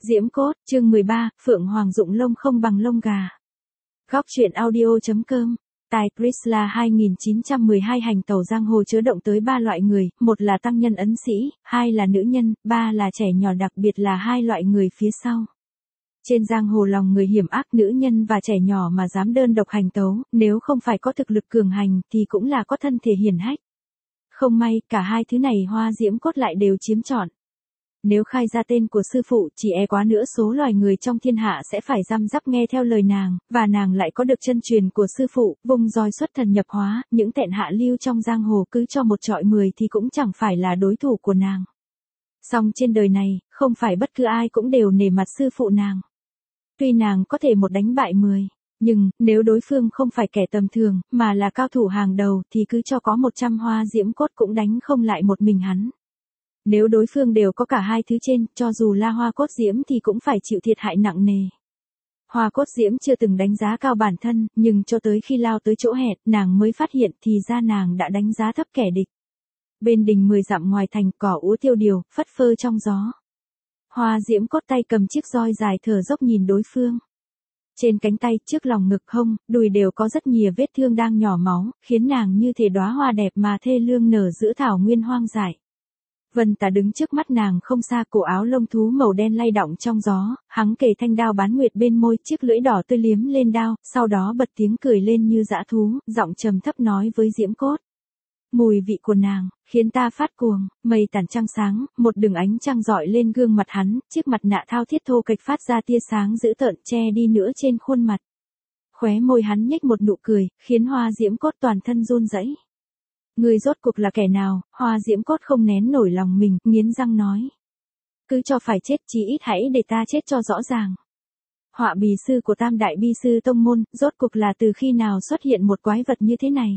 Diễm cốt, chương 13, Phượng Hoàng rụng lông không bằng lông gà. Góc truyện audio.com. Tài Prisla 2912 hành tẩu giang hồ chứa động tới 3 loại người, một là tăng nhân ấn sĩ, hai là nữ nhân, ba là trẻ nhỏ, đặc biệt là hai loại người phía sau. Trên giang hồ lòng người hiểm ác, nữ nhân và trẻ nhỏ mà dám đơn độc hành tấu, nếu không phải có thực lực cường hành thì cũng là có thân thể hiển hách. Không may, cả hai thứ này Hoa Diễm cốt lại đều chiếm trọn. Nếu khai ra tên của sư phụ, chỉ e quá nữa số loài người trong thiên hạ sẽ phải răm rắp nghe theo lời nàng, và nàng lại có được chân truyền của sư phụ, vùng roi xuất thần nhập hóa, những tẹn hạ lưu trong giang hồ cứ cho một trọi 10 thì cũng chẳng phải là đối thủ của nàng. Song trên đời này, không phải bất cứ ai cũng đều nể mặt sư phụ nàng. Tuy nàng có thể một đánh bại 10, nhưng nếu đối phương không phải kẻ tầm thường, mà là cao thủ hàng đầu thì cứ cho có 100 Hoa Diễm cốt cũng đánh không lại một mình hắn. Nếu đối phương đều có cả hai thứ trên, cho dù là Hoa Cốt Diễm thì cũng phải chịu thiệt hại nặng nề. Hoa Cốt Diễm chưa từng đánh giá cao bản thân, nhưng cho tới khi lao tới chỗ hẹn, nàng mới phát hiện thì ra nàng đã đánh giá thấp kẻ địch. Bên đình 10 dặm ngoài thành, cỏ úa tiêu điều, phất phơ trong gió. Hoa Diễm cốt tay cầm chiếc roi dài thở dốc nhìn đối phương. Trên cánh tay, trước lòng ngực, hông, đùi đều có rất nhiều vết thương đang nhỏ máu, khiến nàng như thể đóa hoa đẹp mà thê lương nở giữa thảo nguyên hoang dại. Vân Tà đứng trước mắt nàng không xa, cổ áo lông thú màu đen lay động trong gió, hắn kề thanh đao bán nguyệt bên môi, chiếc lưỡi đỏ tươi liếm lên đao, sau đó bật tiếng cười lên như dã thú, giọng trầm thấp nói với Diễm cốt. Mùi vị của nàng khiến ta phát cuồng. Mây tàn trăng sáng, một đường ánh trăng rọi lên gương mặt hắn, chiếc mặt nạ thao thiết thô kệch phát ra tia sáng dữ tợn che đi nữa trên khuôn mặt. Khóe môi hắn nhếch một nụ cười, khiến Hoa Diễm cốt toàn thân run rẩy. Ngươi rốt cuộc là kẻ nào? Hoa Diễm cốt không nén nổi lòng mình, nghiến răng nói. Cứ cho phải chết, chí ít hãy để ta chết cho rõ ràng. Họa bì sư của Tam Đại Bi Sư Tông Môn, rốt cuộc là từ khi nào xuất hiện một quái vật như thế này?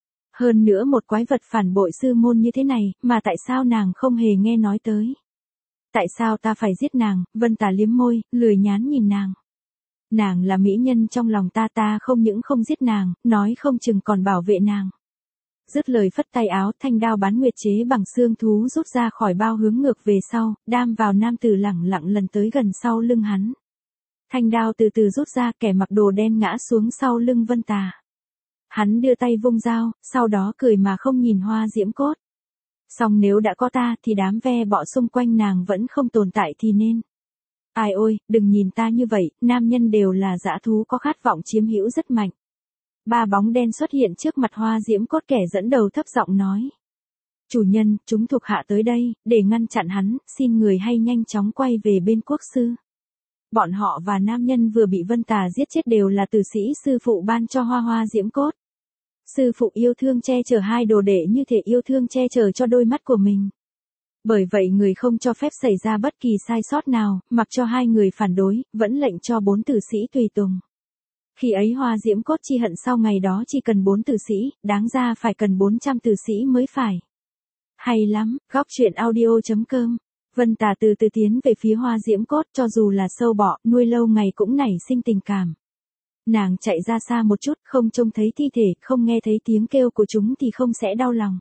Hơn nữa một quái vật phản bội sư môn như thế này, mà tại sao nàng không hề nghe nói tới? Tại sao ta phải giết nàng? Vân Tà liếm môi, lười nhán nhìn nàng. Nàng là mỹ nhân trong lòng ta không những không giết nàng, nói không chừng còn bảo vệ nàng. Dứt lời phất tay áo, thanh đao bán nguyệt chế bằng xương thú rút ra khỏi bao hướng ngược về sau, đam vào nam tử lẳng lặng lần tới gần sau lưng hắn. Thanh đao từ từ rút ra, kẻ mặc đồ đen ngã xuống sau lưng Vân Tà. Hắn đưa tay vung dao, sau đó cười mà không nhìn Hoa Diễm cốt. Song nếu đã có ta thì đám ve bọ xung quanh nàng vẫn không tồn tại thì nên. Ai ôi, đừng nhìn ta như vậy, nam nhân đều là dã thú có khát vọng chiếm hữu rất mạnh. Ba bóng đen xuất hiện trước mặt Hoa Diễm cốt, kẻ dẫn đầu thấp giọng nói. Chủ nhân, chúng thuộc hạ tới đây, để ngăn chặn hắn, xin người hay nhanh chóng quay về bên quốc sư. Bọn họ và nam nhân vừa bị Vân Tà giết chết đều là tử sĩ sư phụ ban cho Hoa Diễm cốt. Sư phụ yêu thương che chở hai đồ đệ như thể yêu thương che chở cho đôi mắt của mình. Bởi vậy người không cho phép xảy ra bất kỳ sai sót nào, mặc cho hai người phản đối, vẫn lệnh cho 4 tử sĩ tùy tùng. Khi ấy Hoa Diễm cốt chi hận sau ngày đó chỉ cần 4 tử sĩ, đáng ra phải cần 400 tử sĩ mới phải. Hay lắm, góc truyện audio.com. Vân Tà từ từ tiến về phía Hoa Diễm cốt, cho dù là sâu bọ, nuôi lâu ngày cũng nảy sinh tình cảm. Nàng chạy ra xa một chút, không trông thấy thi thể, không nghe thấy tiếng kêu của chúng thì không sẽ đau lòng.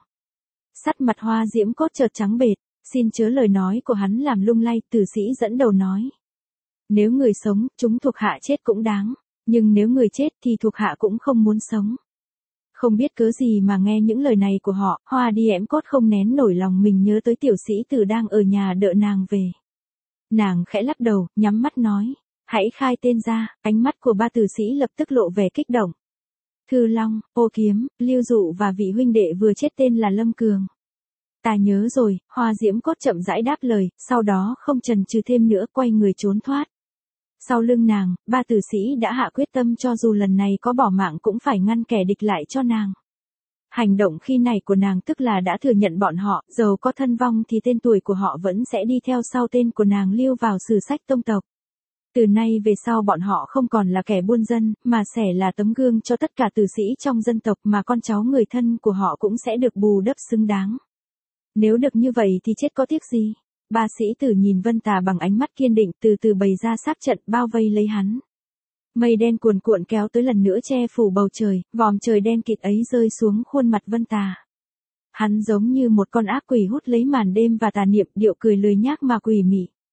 Sắt mặt Hoa Diễm cốt chợt trắng bệch, xin chớ lời nói của hắn làm lung lay, tử sĩ dẫn đầu nói. Nếu người sống, chúng thuộc hạ chết cũng đáng, nhưng nếu người chết thì thuộc hạ cũng không muốn sống. Không biết cớ gì mà nghe những lời này của họ, Hoa Diễm cốt không nén nổi lòng mình nhớ tới tiểu sĩ tử đang ở nhà đợi nàng về. Nàng khẽ lắc đầu, nhắm mắt nói. Hãy khai tên ra. Ánh mắt của ba tử sĩ lập tức lộ vẻ kích động. Thư Long, Ô Kiếm, Lưu Dụ và vị huynh đệ vừa chết tên là Lâm Cường. Ta nhớ rồi, Hoa Diễm cốt chậm rãi đáp lời, sau đó không chần chừ thêm nữa quay người trốn thoát. Sau lưng nàng, ba tử sĩ đã hạ quyết tâm cho dù lần này có bỏ mạng cũng phải ngăn kẻ địch lại cho nàng. Hành động khi này của nàng tức là đã thừa nhận bọn họ, dầu có thân vong thì tên tuổi của họ vẫn sẽ đi theo sau tên của nàng lưu vào sử sách tông tộc. Từ nay về sau bọn họ không còn là kẻ buôn dân, mà sẽ là tấm gương cho tất cả tử sĩ trong dân tộc, mà con cháu người thân của họ cũng sẽ được bù đắp xứng đáng. Nếu được như vậy thì chết có tiếc gì? Ba sĩ tử nhìn Vân Tà bằng ánh mắt kiên định, từ từ bày ra sát trận bao vây lấy hắn. Mây đen cuồn cuộn kéo tới lần nữa che phủ bầu trời, vòm trời đen kịt ấy rơi xuống khuôn mặt Vân Tà. Hắn giống như một con ác quỷ hút lấy màn đêm và tà niệm, điệu cười lười nhác mà quỷ mị.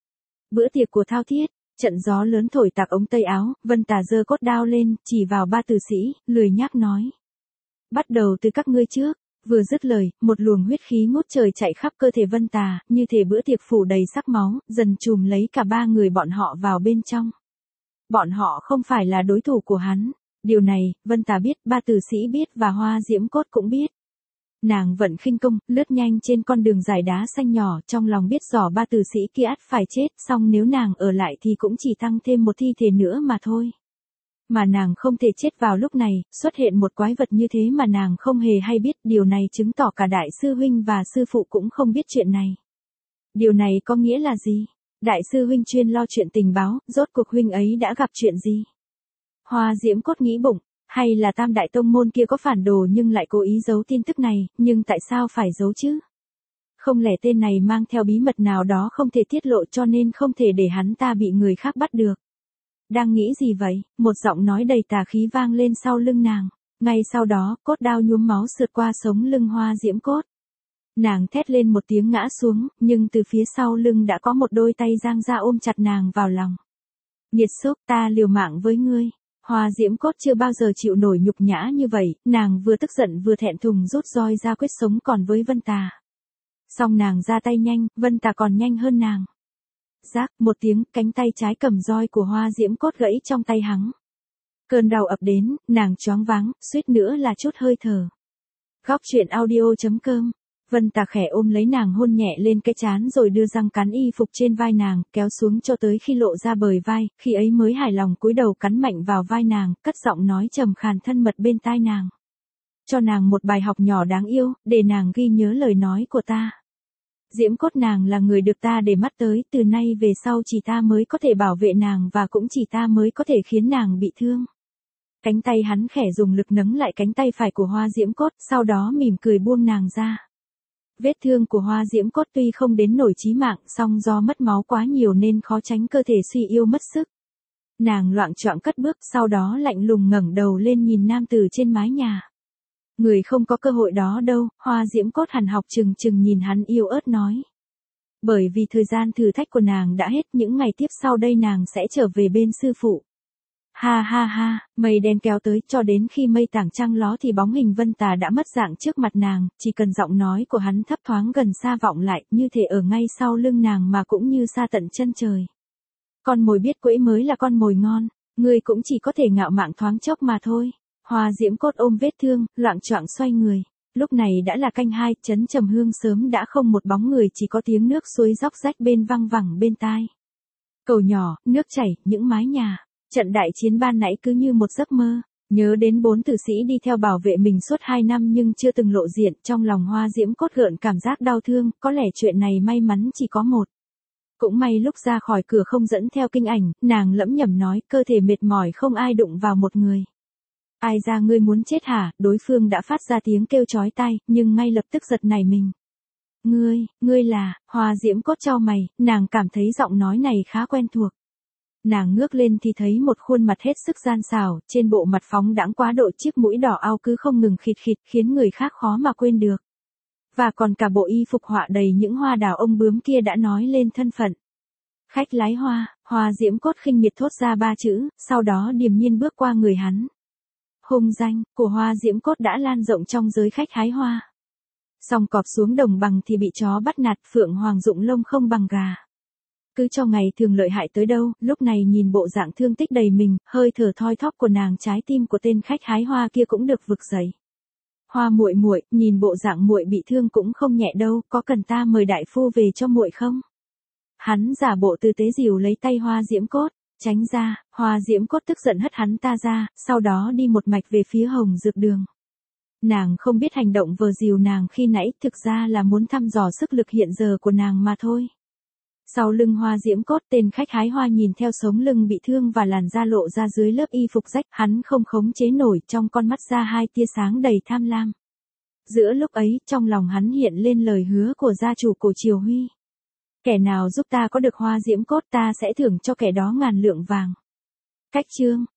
Bữa tiệc của Thao Thiết, trận gió lớn thổi tạc ống tay áo, Vân Tà giơ cốt đao lên, chỉ vào ba tử sĩ, lười nhác nói. Bắt đầu từ các ngươi trước. Vừa dứt lời, một luồng huyết khí ngút trời chạy khắp cơ thể Vân Tà, như thể bữa tiệc phủ đầy sắc máu, dần trùm lấy cả ba người bọn họ vào bên trong. Bọn họ không phải là đối thủ của hắn. Điều này, Vân Tà biết, ba tử sĩ biết và Hoa Diễm Cốt cũng biết. Nàng vận khinh công, lướt nhanh trên con đường dài đá xanh nhỏ, trong lòng biết rõ ba tử sĩ kia ắt phải chết, song nếu nàng ở lại thì cũng chỉ tăng thêm một thi thể nữa mà thôi. Mà nàng không thể chết vào lúc này, xuất hiện một quái vật như thế mà nàng không hề hay biết, điều này chứng tỏ cả đại sư huynh và sư phụ cũng không biết chuyện này. Điều này có nghĩa là gì? Đại sư huynh chuyên lo chuyện tình báo, rốt cuộc huynh ấy đã gặp chuyện gì? Hoa Diễm Cốt nghĩ bụng, hay là Tam Đại Tông môn kia có phản đồ nhưng lại cố ý giấu tin tức này, nhưng tại sao phải giấu chứ? Không lẽ tên này mang theo bí mật nào đó không thể tiết lộ cho nên không thể để hắn ta bị người khác bắt được? Đang nghĩ gì vậy? Một giọng nói đầy tà khí vang lên sau lưng nàng. Ngay sau đó, cốt đao nhuốm máu sượt qua sống lưng Hoa Diễm Cốt. Nàng thét lên một tiếng ngã xuống, nhưng từ phía sau lưng đã có một đôi tay giang ra ôm chặt nàng vào lòng. Nghiệt xúc, ta liều mạng với ngươi. Hoa Diễm Cốt chưa bao giờ chịu nổi nhục nhã như vậy, nàng vừa tức giận vừa thẹn thùng rút roi ra quyết sống còn với Vân Tà. Song nàng ra tay nhanh, Vân Tà còn nhanh hơn nàng. Rác, một tiếng, cánh tay trái cầm roi của Hoa Diễm Cốt gãy trong tay hắn. Cơn đau ập đến, nàng choáng váng, suýt nữa là chút hơi thở. Góc truyện audio.com. Vân Tà khẽ ôm lấy nàng hôn nhẹ lên cái trán rồi đưa răng cắn y phục trên vai nàng, kéo xuống cho tới khi lộ ra bờ vai, khi ấy mới hài lòng cúi đầu cắn mạnh vào vai nàng, cất giọng nói trầm khàn thân mật bên tai nàng. Cho nàng một bài học nhỏ đáng yêu, để nàng ghi nhớ lời nói của ta. Diễm Cốt, nàng là người được ta để mắt tới, từ nay về sau chỉ ta mới có thể bảo vệ nàng và cũng chỉ ta mới có thể khiến nàng bị thương. Cánh tay hắn khẽ dùng lực nâng lại cánh tay phải của Hoa Diễm Cốt, sau đó mỉm cười buông nàng ra. Vết thương của Hoa Diễm Cốt tuy không đến nổi chí mạng, song do mất máu quá nhiều nên khó tránh cơ thể suy yếu mất sức. Nàng loạng choạng cất bước, sau đó lạnh lùng ngẩng đầu lên nhìn nam tử trên mái nhà. Người không có cơ hội đó đâu, Hoa Diễm Cốt hằn học chừng chừng nhìn hắn yêu ớt nói. Bởi vì thời gian thử thách của nàng đã hết, những ngày tiếp sau đây nàng sẽ trở về bên sư phụ. Ha ha ha, mây đen kéo tới, cho đến khi mây tảng trăng ló thì bóng hình Vân Tà đã mất dạng trước mặt nàng, chỉ cần giọng nói của hắn thấp thoáng gần xa vọng lại, như thể ở ngay sau lưng nàng mà cũng như xa tận chân trời. Con mồi biết quẫy mới là con mồi ngon, ngươi cũng chỉ có thể ngạo mạn thoáng chốc mà thôi. Hoa Diễm Cốt ôm vết thương, loạng choạng xoay người. Lúc này đã là canh 2, trấn Trầm Hương sớm đã không một bóng người, chỉ có tiếng nước suối róc rách bên văng vẳng bên tai. Cầu nhỏ, nước chảy, những mái nhà. Trận đại chiến ban nãy cứ như một giấc mơ. Nhớ đến 4 tử sĩ đi theo bảo vệ mình suốt 2 năm nhưng chưa từng lộ diện, trong lòng Hoa Diễm Cốt gợn cảm giác đau thương, có lẽ chuyện này may mắn chỉ có một. Cũng may lúc ra khỏi cửa không dẫn theo kinh ảnh, nàng lẩm nhẩm nói, cơ thể mệt mỏi không ai đụng vào một người. Ai ra ngươi muốn chết hả? Đối phương đã phát ra tiếng kêu chói tai, nhưng ngay lập tức giật nảy mình. Ngươi là, Hoa Diễm Cốt chau mày, nàng cảm thấy giọng nói này khá quen thuộc. Nàng ngước lên thì thấy một khuôn mặt hết sức gian xảo, trên bộ mặt phóng đãng quá độ, chiếc mũi đỏ ao cứ không ngừng khịt khịt khiến người khác khó mà quên được. Và còn cả bộ y phục họa đầy những hoa đào ông bướm kia đã nói lên thân phận. Khách lái hoa, Hoa Diễm Cốt khinh miệt thốt ra 3 chữ, sau đó điềm nhiên bước qua người hắn. Hung danh của Hoa Diễm Cốt đã lan rộng trong giới khách hái hoa. Song cọp xuống đồng bằng thì bị chó bắt nạt, phượng hoàng rụng lông không bằng gà. Cứ cho ngày thường lợi hại tới đâu, lúc này nhìn bộ dạng thương tích đầy mình, hơi thở thoi thóp của nàng, trái tim của tên khách hái hoa kia cũng được vực dậy. Hoa muội muội, nhìn bộ dạng muội bị thương cũng không nhẹ đâu, có cần ta mời đại phu về cho muội không? Hắn giả bộ tư tế dìu lấy tay Hoa Diễm Cốt, tránh ra, Hoa Diễm Cốt tức giận hất hắn ta ra, sau đó đi một mạch về phía Hồng Dược Đường. Nàng không biết hành động vờ dìu nàng khi nãy thực ra là muốn thăm dò sức lực hiện giờ của nàng mà thôi. Sau lưng Hoa Diễm Cốt, tên khách hái hoa nhìn theo sống lưng bị thương và làn da lộ ra dưới lớp y phục rách, hắn không khống chế nổi, trong con mắt ra 2 tia sáng đầy tham lam. Giữa lúc ấy, trong lòng hắn hiện lên lời hứa của gia chủ Cổ Triều Huy. Kẻ nào giúp ta có được Hoa Diễm Cốt ta sẽ thưởng cho kẻ đó 1000 lượng vàng. Cách chương